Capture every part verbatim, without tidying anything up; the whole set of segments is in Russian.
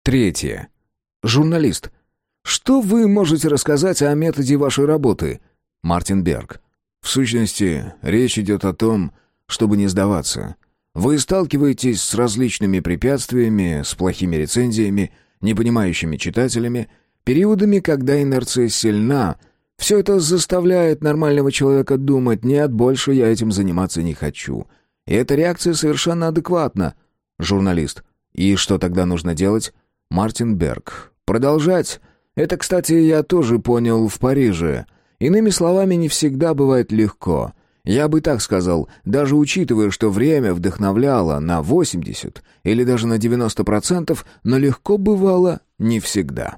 Третье. Журналист. Что вы можете рассказать о методе вашей работы? Мартин Берг. В сущности, речь идет о том, чтобы не сдаваться. Вы сталкиваетесь с различными препятствиями, с плохими рецензиями, непонимающими читателями, периодами, когда инерция сильна. Все это заставляет нормального человека думать: нет, больше я этим заниматься не хочу. И эта реакция совершенно адекватна. Журналист. И что тогда нужно делать? Мартин Берг. Продолжать. Это, кстати, я тоже понял в Париже. Иными словами, не всегда бывает легко. Я бы так сказал, даже учитывая, что время вдохновляло на восемьдесят или даже на девяносто процентов, но легко бывало не всегда.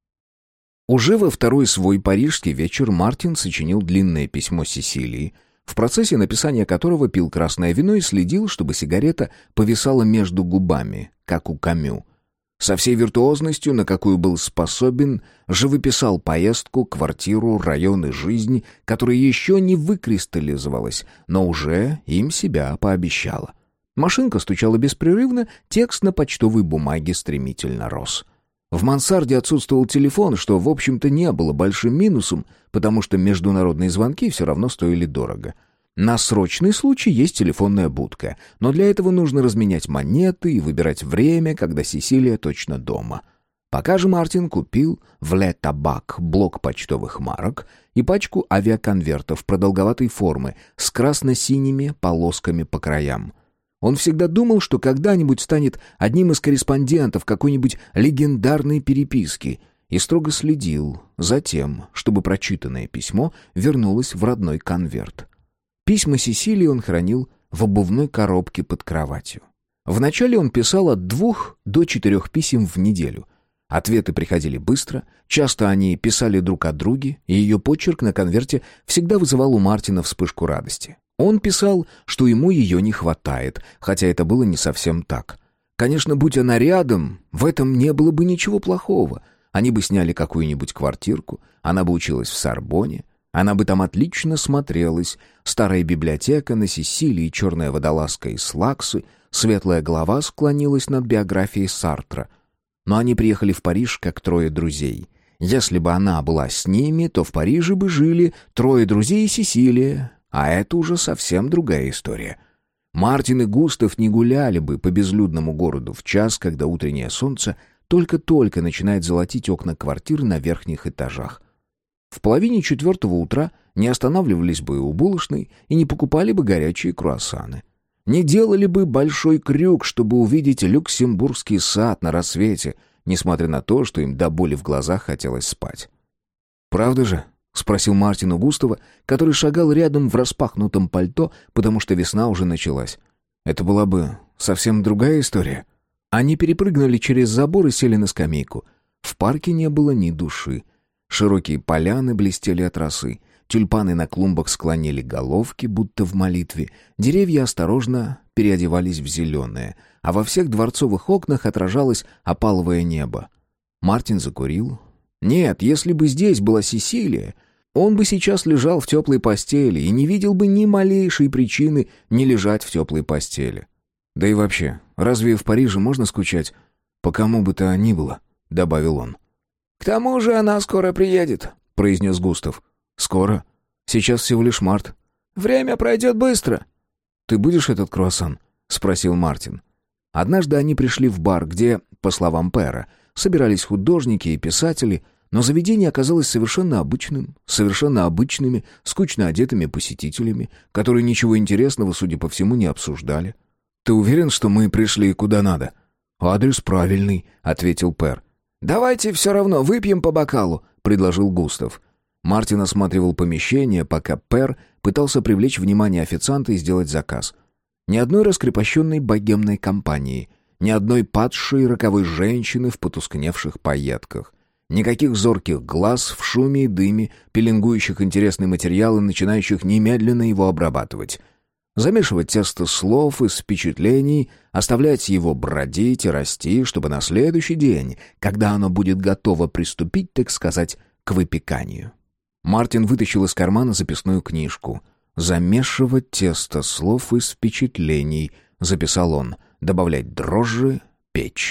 Уже во второй свой парижский вечер Мартин сочинил длинное письмо Сесилии, в процессе написания которого пил красное вино и следил, чтобы сигарета повисала между губами, как у Камю. Со всей виртуозностью, на какую был способен, живописал поездку, квартиру, район и жизнь, которая еще не выкристаллизовалась, но уже им себя пообещала. Машинка стучала беспрерывно, текст на почтовой бумаге стремительно рос. В мансарде отсутствовал телефон, что, в общем-то, не было большим минусом, потому что международные звонки все равно стоили дорого. На срочный случай есть телефонная будка, но для этого нужно разменять монеты и выбирать время, когда Сесилия точно дома. Пока же Мартин купил в Ле Табак блок почтовых марок и пачку авиаконвертов продолговатой формы с красно-синими полосками по краям. Он всегда думал, что когда-нибудь станет одним из корреспондентов какой-нибудь легендарной переписки, и строго следил за тем, чтобы прочитанное письмо вернулось в родной конверт. Письма Сесилии он хранил в обувной коробке под кроватью. Вначале он писал от двух до четырех писем в неделю. Ответы приходили быстро, часто они писали друг о друге, и ее почерк на конверте всегда вызывал у Мартина вспышку радости. Он писал, что ему ее не хватает, хотя это было не совсем так. Конечно, будь она рядом, в этом не было бы ничего плохого. Они бы сняли какую-нибудь квартирку, она бы училась в Сорбонне, она бы там отлично смотрелась. Старая библиотека на Сесилии, черная водолазка из Лаксы, светлая голова склонилась над биографией Сартра. Но они приехали в Париж как трое друзей. Если бы она была с ними, то в Париже бы жили трое друзей и Сесилия, а это уже совсем другая история. Мартин и Густав не гуляли бы по безлюдному городу в час, когда утреннее солнце только-только начинает золотить окна квартир на верхних этажах. В половине четвертого утра не останавливались бы у булочной и не покупали бы горячие круассаны. Не делали бы большой крюк, чтобы увидеть Люксембургский сад на рассвете, несмотря на то, что им до боли в глазах хотелось спать. «Правда же?» — спросил Мартин у Густава, который шагал рядом в распахнутом пальто, потому что весна уже началась. «Это была бы совсем другая история». Они перепрыгнули через забор и сели на скамейку. В парке не было ни души. Широкие поляны блестели от росы. Тюльпаны на клумбах склонили головки, будто в молитве. Деревья осторожно переодевались в зеленое, а во всех дворцовых окнах отражалось опаловое небо. Мартин закурил. Нет, если бы здесь была Сесилия, он бы сейчас лежал в теплой постели и не видел бы ни малейшей причины не лежать в теплой постели. Да и вообще, разве в Париже можно скучать по кому бы то ни было, добавил он. «К тому же она скоро приедет», — произнес Густав. «Скоро? Сейчас всего лишь март». «Время пройдет быстро». «Ты будешь этот круассан?» — спросил Мартин. Однажды они пришли в бар, где, по словам Пэра, собирались художники и писатели, но заведение оказалось совершенно обычным, совершенно обычными, скучно одетыми посетителями, которые ничего интересного, судя по всему, не обсуждали. «Ты уверен, что мы пришли куда надо?» «Адрес правильный», — ответил Пэр. «Давайте все равно выпьем по бокалу», — предложил Густав. Мартин осматривал помещение, пока Пэр пытался привлечь внимание официанта и сделать заказ. Ни одной раскрепощенной богемной компании, ни одной падшей роковой женщины в потускневших пайетках, никаких зорких глаз в шуме и дыме, пеленгующих интересный материал и начинающих немедленно его обрабатывать. Замешивать тесто слов и впечатлений, оставлять его бродить и расти, чтобы на следующий день, когда оно будет готово приступить, так сказать, к выпеканию. Мартин вытащил из кармана записную книжку. «Замешивать тесто слов из впечатлений», — записал он. «Добавлять дрожжи, печь».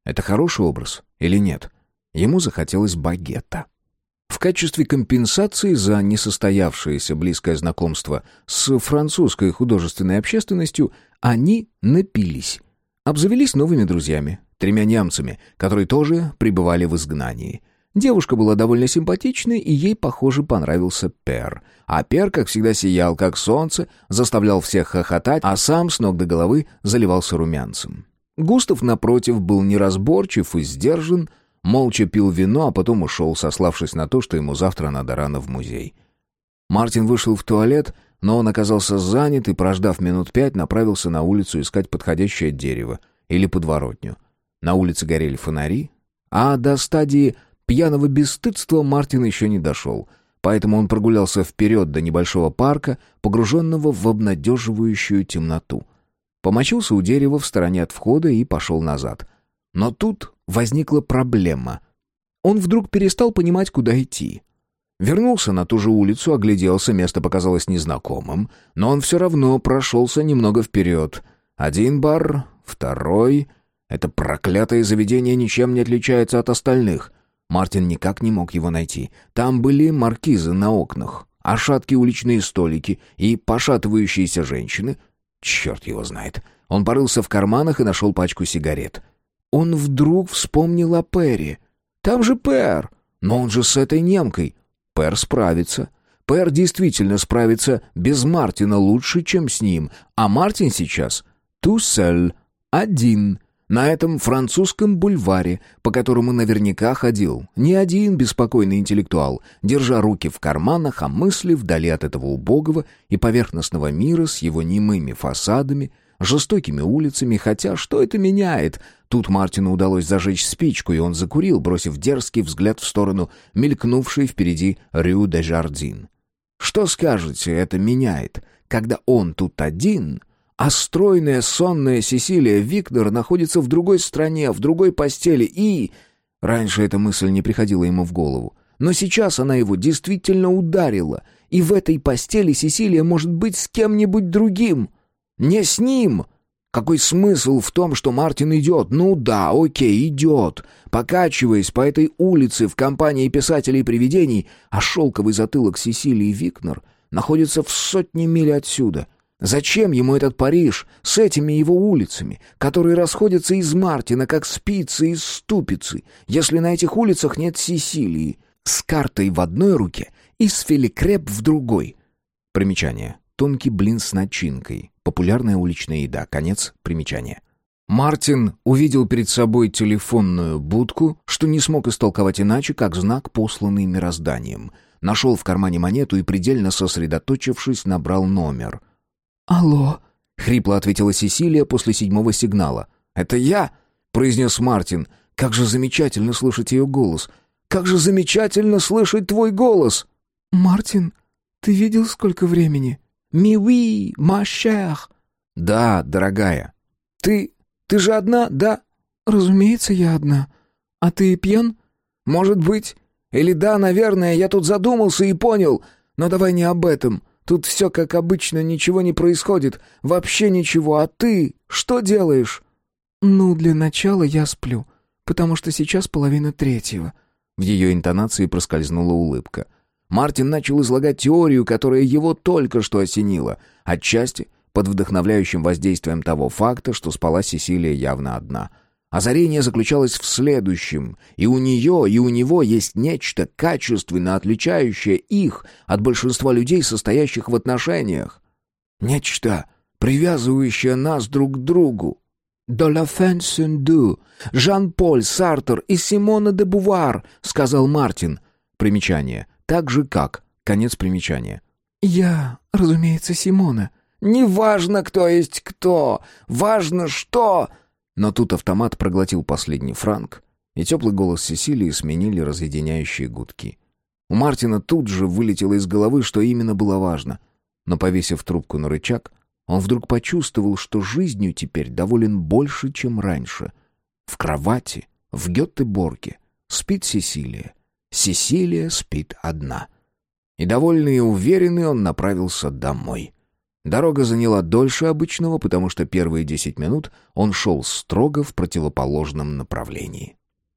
Это хороший образ или нет? Ему захотелось багета. В качестве компенсации за несостоявшееся близкое знакомство с французской художественной общественностью они напились. Обзавелись новыми друзьями, тремя немцами, которые тоже пребывали в изгнании. Девушка была довольно симпатичной, и ей, похоже, понравился Пер. А Пер, как всегда, сиял, как солнце, заставлял всех хохотать, а сам с ног до головы заливался румянцем. Густав, напротив, был неразборчив и сдержан, молча пил вино, а потом ушел, сославшись на то, что ему завтра надо рано в музей. Мартин вышел в туалет, но он оказался занят и, прождав минут пять, направился на улицу искать подходящее дерево или подворотню. На улице горели фонари, а до стадии пьяного бесстыдства Мартин еще не дошел, поэтому он прогулялся вперед до небольшого парка, погруженного в обнадеживающую темноту. Помочился у дерева в стороне от входа и пошел назад. Но тут возникла проблема. Он вдруг перестал понимать, куда идти. Вернулся на ту же улицу, огляделся, место показалось незнакомым, но он все равно прошелся немного вперед. Один бар, второй. Это проклятое заведение ничем не отличается от остальных. Мартин никак не мог его найти. Там были маркизы на окнах, а шаткие уличные столики и пошатывающиеся женщины. Черт его знает. Он порылся в карманах и нашел пачку сигарет. Он вдруг вспомнил о Пере. Там же Пер, но он же с этой немкой. Пер справится. Пер действительно справится без Мартина лучше, чем с ним. А Мартин сейчас tout seul, один, на этом французском бульваре, по которому наверняка ходил не один беспокойный интеллектуал, держа руки в карманах, а мысли вдали от этого убогого и поверхностного мира с его немыми фасадами, жестокими улицами, хотя что это меняет? Тут Мартину удалось зажечь спичку, и он закурил, бросив дерзкий взгляд в сторону мелькнувшей впереди Рю де Жардин. Что скажете, это меняет, когда он тут один, а стройная сонная Сесилия Викнер находится в другой стране, в другой постели, и... Раньше эта мысль не приходила ему в голову, но сейчас она его действительно ударила, и в этой постели Сесилия может быть с кем-нибудь другим. Не с ним. Какой смысл в том, что Мартин идет? Ну да, окей, идет, покачиваясь по этой улице в компании писателей-привидений, а шелковый затылок Сесилии Викнер находится в сотне миль отсюда. Зачем ему этот Париж с этими его улицами, которые расходятся из Мартина, как спицы из ступицы, если на этих улицах нет Сесилии, с картой в одной руке и с филикреп в другой? Примечание. Тонкий блин с начинкой. Популярная уличная еда. Конец примечания. Мартин увидел перед собой телефонную будку, что не смог истолковать иначе, как знак, посланный мирозданием. Нашел в кармане монету и, предельно сосредоточившись, набрал номер. «Алло», — хрипло ответила Сесилия после седьмого сигнала. «Это я», — произнес Мартин. «Как же замечательно слышать ее голос! Как же замечательно слышать твой голос!» «Мартин, ты видел, сколько времени?» «Mi oui, ma chère». «Да, дорогая». «Ты... ты же одна, да?» «Разумеется, я одна. А ты пьян?» «Может быть. Или да, наверное, я тут задумался и понял. Но давай не об этом. Тут все как обычно, ничего не происходит. Вообще ничего. А ты что делаешь?» «Ну, для начала я сплю, потому что сейчас половина третьего». В ее интонации проскользнула улыбка. Мартин начал излагать теорию, которая его только что осенила, отчасти под вдохновляющим воздействием того факта, что спала Сесилия явно одна. Озарение заключалось в следующем: и у нее, и у него есть нечто качественно отличающее их от большинства людей, состоящих в отношениях. Нечто, привязывающее нас друг к другу. «De la fin sans deux. Жан-Поль Сартр и Симона де Бувуар», — сказал Мартин. Примечание. Так же как. Конец примечания. «Я, разумеется, Симона». «Не важно, кто есть кто. Важно, что...» Но тут автомат проглотил последний франк, и теплый голос Сесилии сменили разъединяющие гудки. У Мартина тут же вылетело из головы, что именно было важно. Но, повесив трубку на рычаг, он вдруг почувствовал, что жизнью теперь доволен больше, чем раньше. В кровати, в Гётеборге, спит Сесилия. Сесилия спит одна. И довольный и уверенный он направился домой. Дорога заняла дольше обычного, потому что первые десять минут он шел строго в противоположном направлении.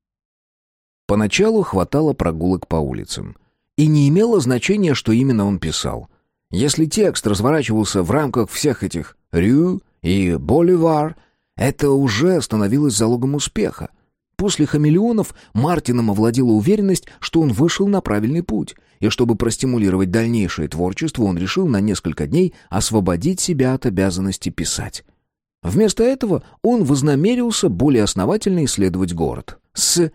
Поначалу хватало прогулок по улицам. И не имело значения, что именно он писал. Если текст разворачивался в рамках всех этих «рю» и «боливар», это уже становилось залогом успеха. После «Хамелеонов» Мартином овладела уверенность, что он вышел на правильный путь, и чтобы простимулировать дальнейшее творчество, он решил на несколько дней освободить себя от обязанности писать. Вместо этого он вознамерился более основательно исследовать город. С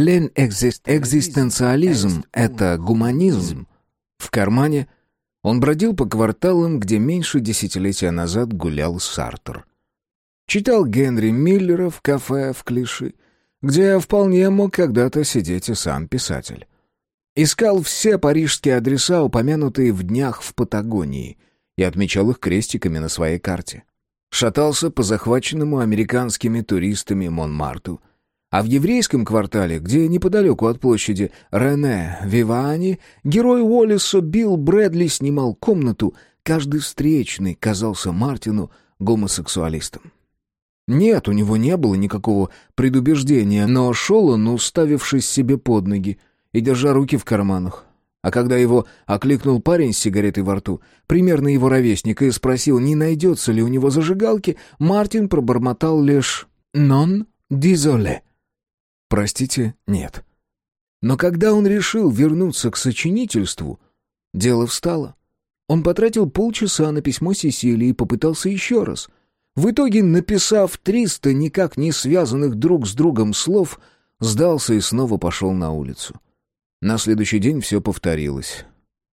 «Лен-экзистенциализм» — это гуманизм. В кармане он бродил по кварталам, где меньше десятилетия назад гулял Сартр. Читал Генри Миллера в кафе в Клиши, где вполне мог когда-то сидеть и сам писатель. Искал все парижские адреса, упомянутые в днях в Патагонии, и отмечал их крестиками на своей карте. Шатался по захваченному американскими туристами Монмарту, а в еврейском квартале, где неподалеку от площади Рене Вивани, герой Уоллеса Билл Брэдли снимал комнату, каждый встречный казался Мартину гомосексуалистом. Нет, у него не было никакого предубеждения, но шел он, уставившись себе под ноги и держа руки в карманах. А когда его окликнул парень с сигаретой во рту, примерно его ровесник, и спросил, не найдется ли у него зажигалки, Мартин пробормотал лишь «non désolé». Простите, нет. Но когда он решил вернуться к сочинительству, дело встало. Он потратил полчаса на письмо Сесилии и попытался еще раз. В итоге, написав триста никак не связанных друг с другом слов, сдался и снова пошел на улицу. На следующий день все повторилось.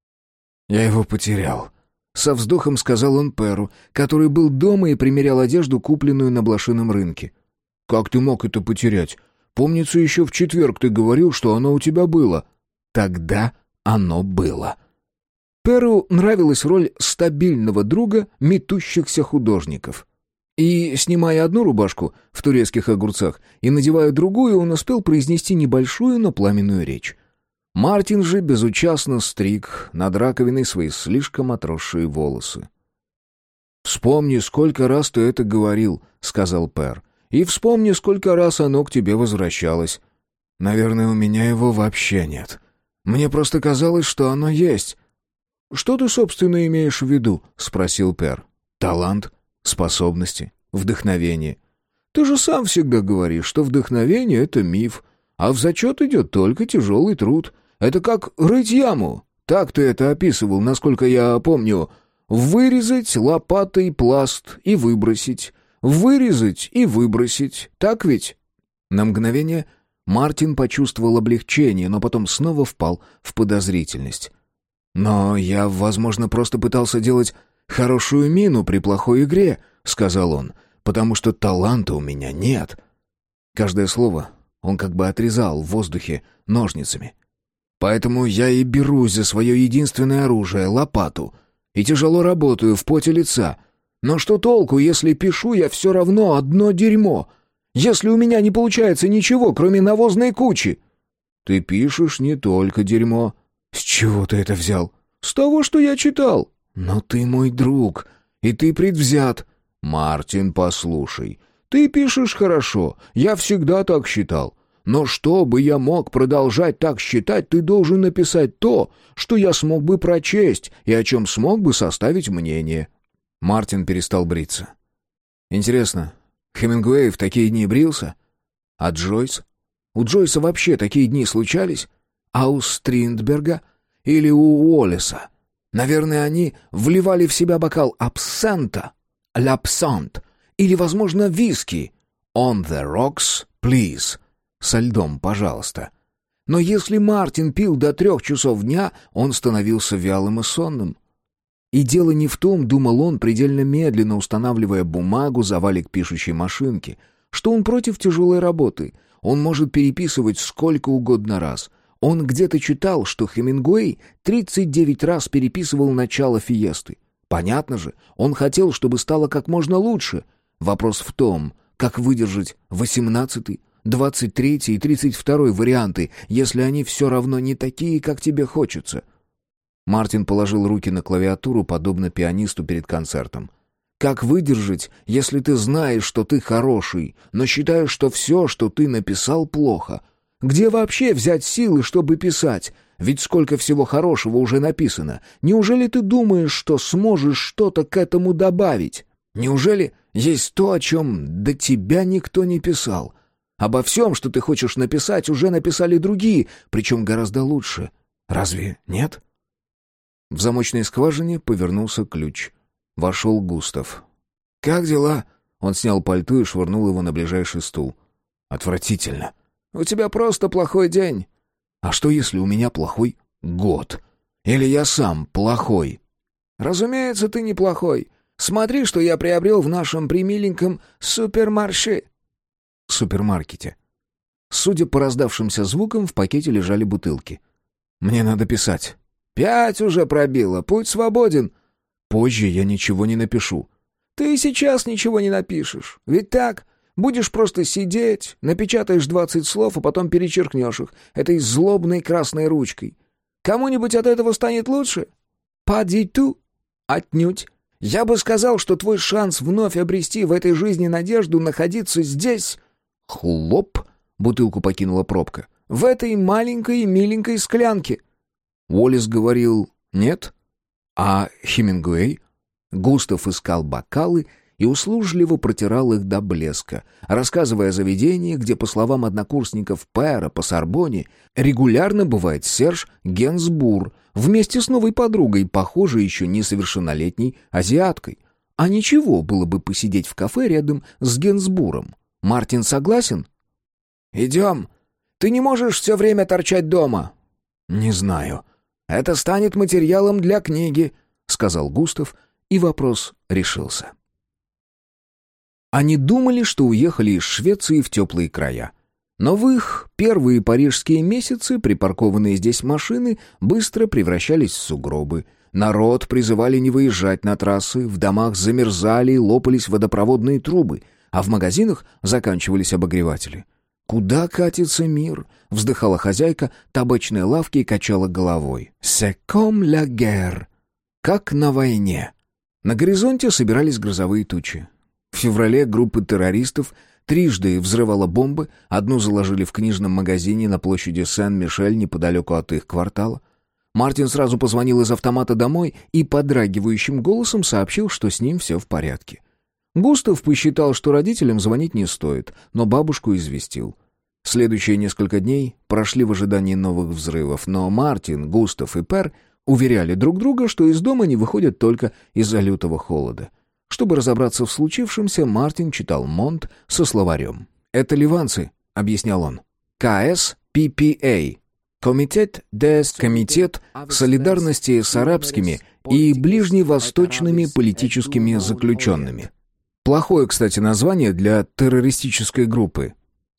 «Я его потерял», — со вздохом сказал он Перу, который был дома и примерял одежду, купленную на блошином рынке. «Как ты мог это потерять? Помнится, еще в четверг ты говорил, что оно у тебя было». «Тогда оно было». Перу нравилась роль стабильного друга метущихся художников. И, снимая одну рубашку в турецких огурцах и надевая другую, он успел произнести небольшую, но пламенную речь. Мартин же безучастно стриг над раковиной свои слишком отросшие волосы. «Вспомни, сколько раз ты это говорил», — сказал Пер. «И вспомни, сколько раз оно к тебе возвращалось. Наверное, у меня его вообще нет. Мне просто казалось, что оно есть». «Что ты, собственно, имеешь в виду?» — спросил Пер. «Талант, способности, вдохновение. Ты же сам всегда говоришь, что вдохновение — это миф, а в зачет идет только тяжелый труд. Это как рыть яму. Так ты это описывал, насколько я помню. Вырезать лопатой пласт и выбросить. Вырезать и выбросить. Так ведь?» На мгновение Мартин почувствовал облегчение, но потом снова впал в подозрительность. «Но я, возможно, просто пытался делать хорошую мину при плохой игре», — сказал он, «потому что таланта у меня нет». Каждое слово он как бы отрезал в воздухе ножницами. «Поэтому я и берусь за свое единственное оружие — лопату, и тяжело работаю в поте лица. Но что толку, если пишу я все равно одно дерьмо? Если у меня не получается ничего, кроме навозной кучи?» «Ты пишешь не только дерьмо». «С чего ты это взял?» «С того, что я читал». «Но ты мой друг, и ты предвзят». «Мартин, послушай, ты пишешь хорошо, я всегда так считал. Но чтобы я мог продолжать так считать, ты должен написать то, что я смог бы прочесть и о чем смог бы составить мнение». Мартин перестал бриться. «Интересно, Хемингуэй в такие дни брился? А Джойс? У Джойса вообще такие дни случались? А у Стриндберга или у Уоллеса? Наверное, они вливали в себя бокал абсента, l'absent, или, возможно, виски, on the rocks, please, со льдом, пожалуйста. Но если Мартин пил до трех часов дня, он становился вялым и сонным. И дело не в том, думал он, предельно медленно устанавливая бумагу за валик пишущей машинки, что он против тяжелой работы. Он может переписывать сколько угодно раз. Он где-то читал, что Хемингуэй тридцать девять раз переписывал начало «Фиесты». Понятно же, он хотел, чтобы стало как можно лучше. Вопрос в том, как выдержать восемнадцатый, двадцать третий и тридцать второй варианты, если они все равно не такие, как тебе хочется. Мартин положил руки на клавиатуру, подобно пианисту перед концертом. «Как выдержать, если ты знаешь, что ты хороший, но считаешь, что все, что ты написал, плохо? Где вообще взять силы, чтобы писать? Ведь сколько всего хорошего уже написано. Неужели ты думаешь, что сможешь что-то к этому добавить? Неужели есть то, о чем до тебя никто не писал? Обо всем, что ты хочешь написать, уже написали другие, причем гораздо лучше. Разве нет?» В замочной скважине повернулся ключ. Вошел Густав. «Как дела?» Он снял пальто и швырнул его на ближайший стул. «Отвратительно. У тебя просто плохой день». «А что, если у меня плохой год? Или я сам плохой?» «Разумеется, ты неплохой. Смотри, что я приобрел в нашем примиленьком супермарше». Супермаркете. Судя по раздавшимся звукам, в пакете лежали бутылки. «Мне надо писать». «Пять уже пробило. Путь свободен». «Позже я ничего не напишу». «Ты и сейчас ничего не напишешь. Ведь так? Будешь просто сидеть, напечатаешь двадцать слов, а потом перечеркнешь их этой злобной красной ручкой. Кому-нибудь от этого станет лучше? Падиту? Отнюдь. Я бы сказал, что твой шанс вновь обрести в этой жизни надежду находиться здесь...» Хлоп! Бутылку покинула пробка. «В этой маленькой миленькой склянке». Уоллес говорил «нет». А Хемингуэй? Густав искал бокалы и услужливо протирал их до блеска, рассказывая о заведении, где, по словам однокурсников Пэра по Сорбонне, регулярно бывает Серж Генсбур вместе с новой подругой, похожей еще несовершеннолетней азиаткой. А ничего было бы посидеть в кафе рядом с Генсбуром. Мартин согласен? «Идем. Ты не можешь все время торчать дома». «Не знаю. Это станет материалом для книги», — сказал Густав, и вопрос решился. Они думали, что уехали из Швеции в теплые края. Но в их первые парижские месяцы припаркованные здесь машины быстро превращались в сугробы. Народ призывали не выезжать на трассы, в домах замерзали и лопались водопроводные трубы, а в магазинах заканчивались обогреватели. «Куда катится мир?» — вздыхала хозяйка табачной лавки и качала головой. «C'est comme la guerre» — «как на войне». На горизонте собирались грозовые тучи. В феврале группа террористов трижды взрывала бомбы, одну заложили в книжном магазине на площади Сен-Мишель неподалеку от их квартала. Мартин сразу позвонил из автомата домой и подрагивающим голосом сообщил, что с ним все в порядке. Густав посчитал, что родителям звонить не стоит, но бабушку известил. Следующие несколько дней прошли в ожидании новых взрывов, но Мартин, Густав и Пэр уверяли друг друга, что из дома не выходят только из-за лютого холода. Чтобы разобраться в случившемся, Мартин читал Монт со словарем. «Это ливанцы», — объяснял он. «ка эс пи пи эй» — Комитет des Комитет солидарности с арабскими и ближневосточными политическими заключенными. Плохое, кстати, название для террористической группы.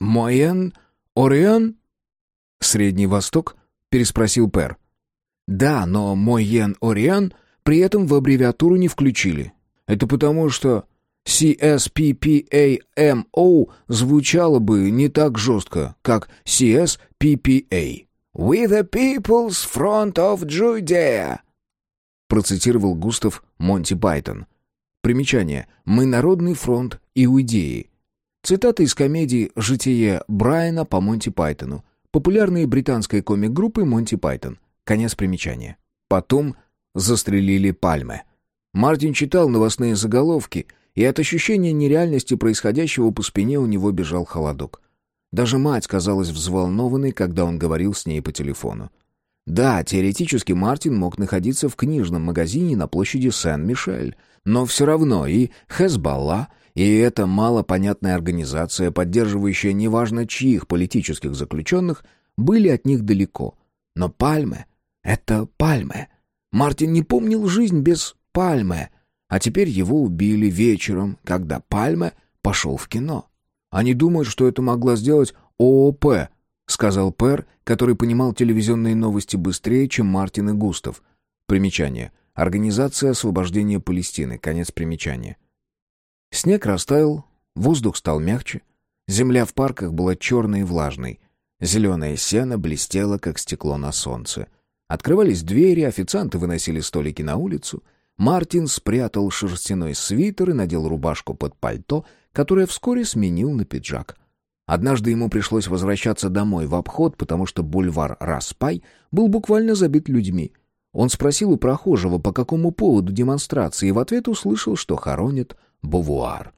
«Моен Орион?» «Средний Восток?» — переспросил Пэр. «Да, но Моен Орион при этом в аббревиатуру не включили. Это потому, что си эс пи пи эй эм о звучало бы не так жестко, как си эс пи пи эй. «We the People's Front of Judea», процитировал Густав Монти Пайтон. Примечание. «Мы Народный фронт Иудеи». Цитата из комедии «Житие Брайана» по Монти Пайтону, популярной британской комик-группы Монти Пайтон. Конец примечания. Потом застрелили Пальме. Мартин читал новостные заголовки, и от ощущения нереальности происходящего по спине у него бежал холодок. Даже мать казалась взволнованной, когда он говорил с ней по телефону. Да, теоретически Мартин мог находиться в книжном магазине на площади Сен-Мишель, но все равно и Хезболла, и эта малопонятная организация, поддерживающая неважно чьих политических заключенных, были от них далеко. Но Пальме — это Пальме. Мартин не помнил жизнь без Пальме, а теперь его убили вечером, когда Пальме пошел в кино. Они думают, что это могла сделать о о пэ, сказал Пэр, который понимал телевизионные новости быстрее, чем Мартин и Густав. Примечание. Организация освобождения Палестины. Конец примечания. Снег растаял, воздух стал мягче, земля в парках была черной и влажной, зеленое сено блестело, как стекло на солнце. Открывались двери, официанты выносили столики на улицу. Мартин спрятал шерстяной свитер и надел рубашку под пальто, которое вскоре сменил на пиджак. Однажды ему пришлось возвращаться домой в обход, потому что бульвар Распай был буквально забит людьми. Он спросил у прохожего, по какому поводу демонстрации, и в ответ услышал, что хоронят Бовуар.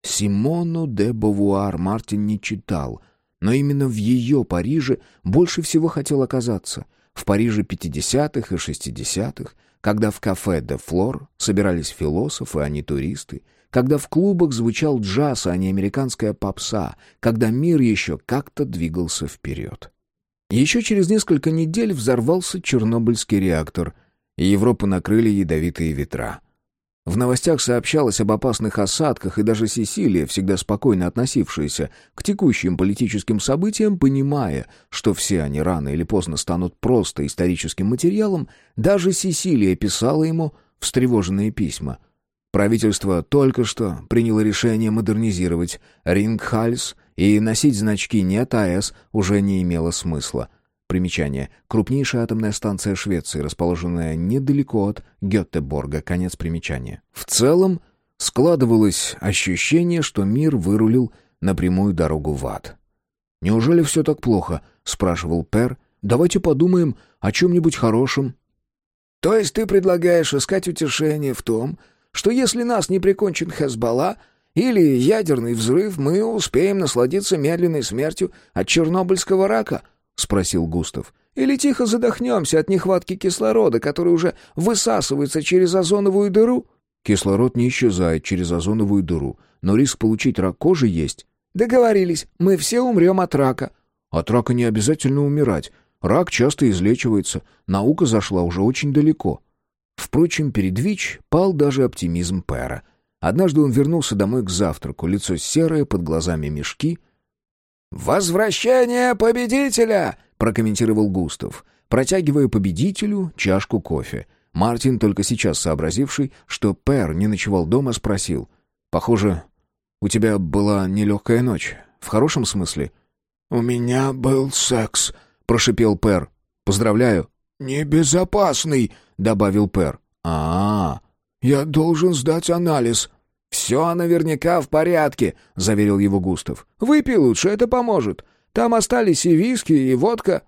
Симону де Бовуар Мартин не читал, но именно в ее Париже больше всего хотел оказаться. В Париже пятидесятых и шестидесятых, когда в кафе «Де Флор» собирались философы, а не туристы, когда в клубах звучал джаз, а не американская попса, когда мир еще как-то двигался вперед. Еще через несколько недель взорвался Чернобыльский реактор, и Европу накрыли ядовитые ветра. В новостях сообщалось об опасных осадках, и даже Сесилия, всегда спокойно относившаяся к текущим политическим событиям, понимая, что все они рано или поздно станут просто историческим материалом, даже Сесилия писала ему встревоженные письма. Правительство только что приняло решение модернизировать Рингхальс, и носить значки «Нет АЭС» уже не имело смысла. Примечание. Крупнейшая атомная станция Швеции, расположенная недалеко от Гетеборга. Конец примечания. В целом, складывалось ощущение, что мир вырулил на прямую дорогу в ад. «Неужели все так плохо?» — спрашивал Пер. «Давайте подумаем о чем-нибудь хорошем». «То есть ты предлагаешь искать утешение в том, что если нас не прикончит Хезболла или ядерный взрыв, мы успеем насладиться медленной смертью от чернобыльского рака?» — спросил Густав. «Или тихо задохнемся от нехватки кислорода, который уже высасывается через озоновую дыру?» «Кислород не исчезает через озоновую дыру, но риск получить рак кожи есть». «Договорились, мы все умрем от рака». «От рака не обязательно умирать. Рак часто излечивается. Наука зашла уже очень далеко». Впрочем, перед ВИЧ пал даже оптимизм Пера. Однажды он вернулся домой к завтраку, лицо серое, под глазами мешки. «Возвращение победителя!» — прокомментировал Густав, протягивая победителю чашку кофе. Мартин, только сейчас сообразивший, что Пер не ночевал дома, спросил. «Похоже, у тебя была нелегкая ночь. В хорошем смысле?» «У меня был секс», — прошипел Пер. «Поздравляю». «Небезопасный», — добавил Пер. «А-а-а, я должен сдать анализ». «Все наверняка в порядке», — заверил его Густав. «Выпей лучше, это поможет. Там остались и виски, и водка».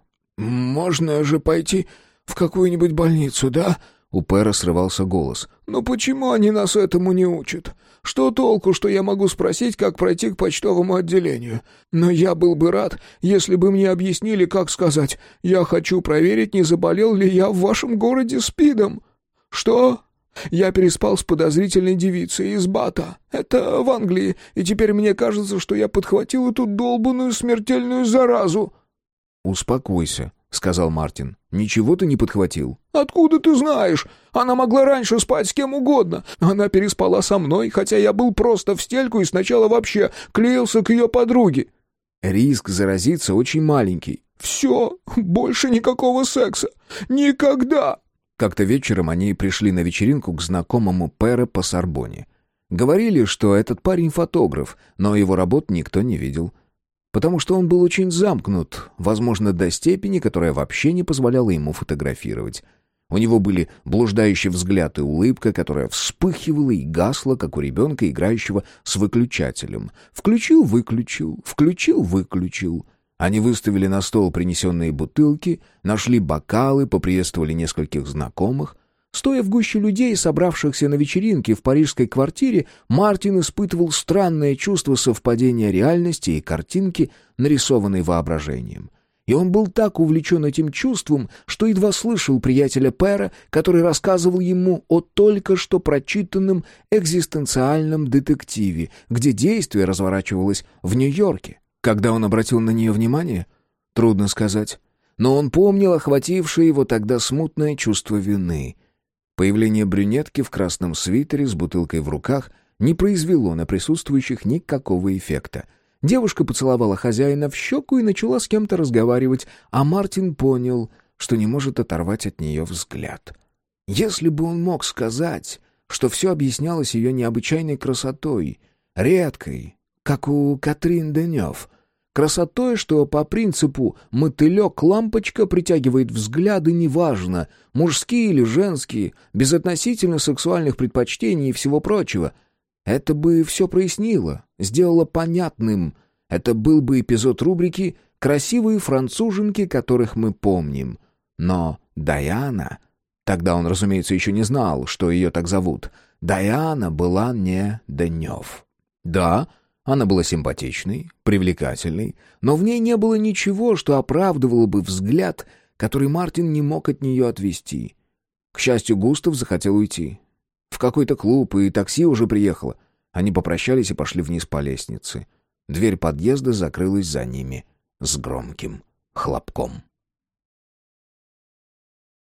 «Можно же пойти в какую-нибудь больницу, да?» У Пера срывался голос. «Но почему они нас этому не учат? Что толку, что я могу спросить, как пройти к почтовому отделению? Но я был бы рад, если бы мне объяснили, как сказать. Я хочу проверить, не заболел ли я в вашем городе СПИДом». «Что?» «Я переспал с подозрительной девицей из Бата. Это в Англии, и теперь мне кажется, что я подхватил эту долбанную смертельную заразу». «Успокойся», — сказал Мартин. «Ничего ты не подхватил». «Откуда ты знаешь? Она могла раньше спать с кем угодно. Она переспала со мной, хотя я был просто в стельку и сначала вообще клеился к ее подруге». «Риск заразиться очень маленький». «Все, больше никакого секса. Никогда!» Как-то вечером они пришли на вечеринку к знакомому Пера по Сорбонне. Говорили, что этот парень фотограф, но его работ никто не видел. Потому что он был очень замкнут, возможно, до степени, которая вообще не позволяла ему фотографировать. У него были блуждающий взгляд и улыбка, которая вспыхивала и гасла, как у ребенка, играющего с выключателем. Включил-выключил, включил-выключил. Они выставили на стол принесенные бутылки, нашли бокалы, поприветствовали нескольких знакомых. Стоя в гуще людей, собравшихся на вечеринке в парижской квартире, Мартин испытывал странное чувство совпадения реальности и картинки, нарисованной воображением. И он был так увлечен этим чувством, что едва слышал приятеля Пера, который рассказывал ему о только что прочитанном экзистенциальном детективе, где действие разворачивалось в Нью-Йорке. Когда он обратил на нее внимание? Трудно сказать. Но он помнил охватившее его тогда смутное чувство вины. Появление брюнетки в красном свитере с бутылкой в руках не произвело на присутствующих никакого эффекта. Девушка поцеловала хозяина в щеку и начала с кем-то разговаривать, а Мартин понял, что не может оторвать от нее взгляд. Если бы он мог сказать, что все объяснялось ее необычайной красотой, редкой, как у Катрин Денёв, Красотой, что по принципу «мотылек-лампочка» притягивает взгляды неважно, мужские или женские, безотносительно сексуальных предпочтений и всего прочего. Это бы все прояснило, сделало понятным. Это был бы эпизод рубрики «Красивые француженки, которых мы помним». Но Дайана... Тогда он, разумеется, еще не знал, что ее так зовут. Дайана была не Денев. Да, она была симпатичной, привлекательной, но в ней не было ничего, что оправдывало бы взгляд, который Мартин не мог от нее отвести. К счастью, Густав захотел уйти. В какой-то клуб, и такси уже приехало. Они попрощались и пошли вниз по лестнице. Дверь подъезда закрылась за ними с громким хлопком.